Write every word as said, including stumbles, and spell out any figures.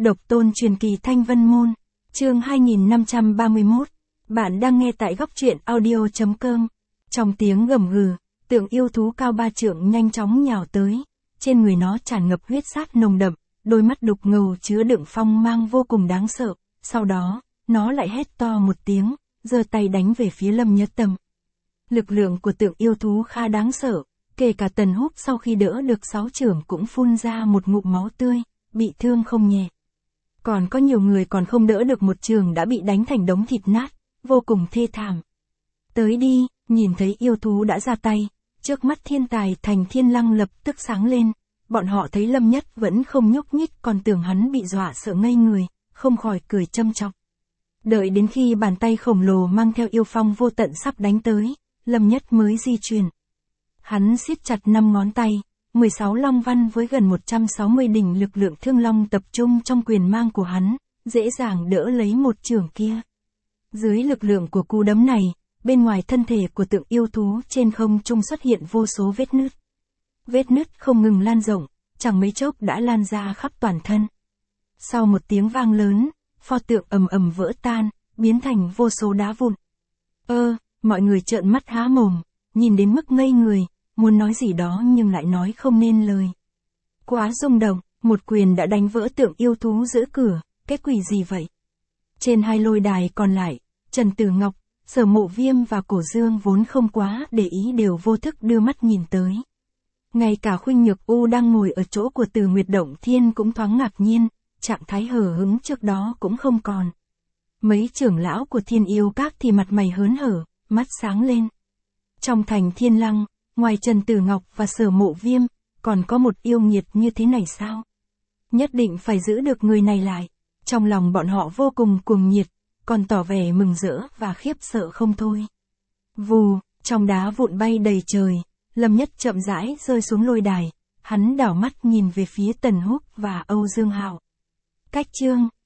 Độc tôn truyền kỳ Thanh Vân Môn, chương hai nghìn năm trăm ba mươi mốt. Bạn đang nghe tại góc truyện audio chấm com. Trong tiếng gầm gừ, tượng yêu thú cao ba trượng nhanh chóng nhào tới. Trên người nó tràn ngập huyết sát nồng đậm, đôi mắt đục ngầu chứa đựng phong mang vô cùng đáng sợ. Sau đó, nó lại hét to một tiếng, giơ tay đánh về phía Lâm Nhất Tâm. Lực lượng của tượng yêu thú khá đáng sợ, kể cả Tần Húc sau khi đỡ được sáu chưởng cũng phun ra một ngụm máu tươi, bị thương không nhẹ. Còn có nhiều người còn không đỡ được một trường đã bị đánh thành đống thịt nát, vô cùng thê thảm. Tới đi, nhìn thấy yêu thú đã ra tay, trước mắt thiên tài Thành Thiên Lăng lập tức sáng lên, bọn họ thấy Lâm Nhất vẫn không nhúc nhích còn tưởng hắn bị dọa sợ ngây người, không khỏi cười châm chọc. Đợi đến khi bàn tay khổng lồ mang theo yêu phong vô tận sắp đánh tới, Lâm Nhất mới di chuyển. Hắn siết chặt năm ngón tay, mười sáu long văn với gần một trăm sáu mươi đỉnh lực lượng thương long tập trung trong quyền mang của hắn, dễ dàng đỡ lấy một chưởng kia. Dưới lực lượng của cú đấm này, bên ngoài thân thể của tượng yêu thú trên không trung xuất hiện vô số vết nứt. Vết nứt không ngừng lan rộng, chẳng mấy chốc đã lan ra khắp toàn thân. Sau một tiếng vang lớn, pho tượng ầm ầm vỡ tan, biến thành vô số đá vụn. Ơ, mọi người trợn mắt há mồm, nhìn đến mức ngây người, muốn nói gì đó nhưng lại nói không nên lời. Quá rung động, một quyền đã đánh vỡ tượng yêu thú giữa cửa, cái quỷ gì vậy? Trên hai lôi đài còn lại, Trần Tử Ngọc, Sở Mộ Viêm và Cổ Dương vốn không quá để ý đều vô thức đưa mắt nhìn tới. Ngay cả Khuynh Nhược U đang ngồi ở chỗ của Từ Nguyệt Động Thiên cũng thoáng ngạc nhiên, trạng thái hờ hững trước đó cũng không còn. Mấy trưởng lão của Thiên Yêu Các thì mặt mày hớn hở, mắt sáng lên. Trong Thành Thiên Lăng, ngoài Trần Tử Ngọc và Sở Mộ Viêm, còn có một yêu nghiệt như thế này sao? Nhất định phải giữ được người này lại. Trong lòng bọn họ vô cùng cuồng nhiệt, còn tỏ vẻ mừng rỡ và khiếp sợ không thôi. Vù, trong đá vụn bay đầy trời, Lâm Nhất chậm rãi rơi xuống lôi đài, hắn đảo mắt nhìn về phía Tần Húc và Âu Dương Hạo. Cách chương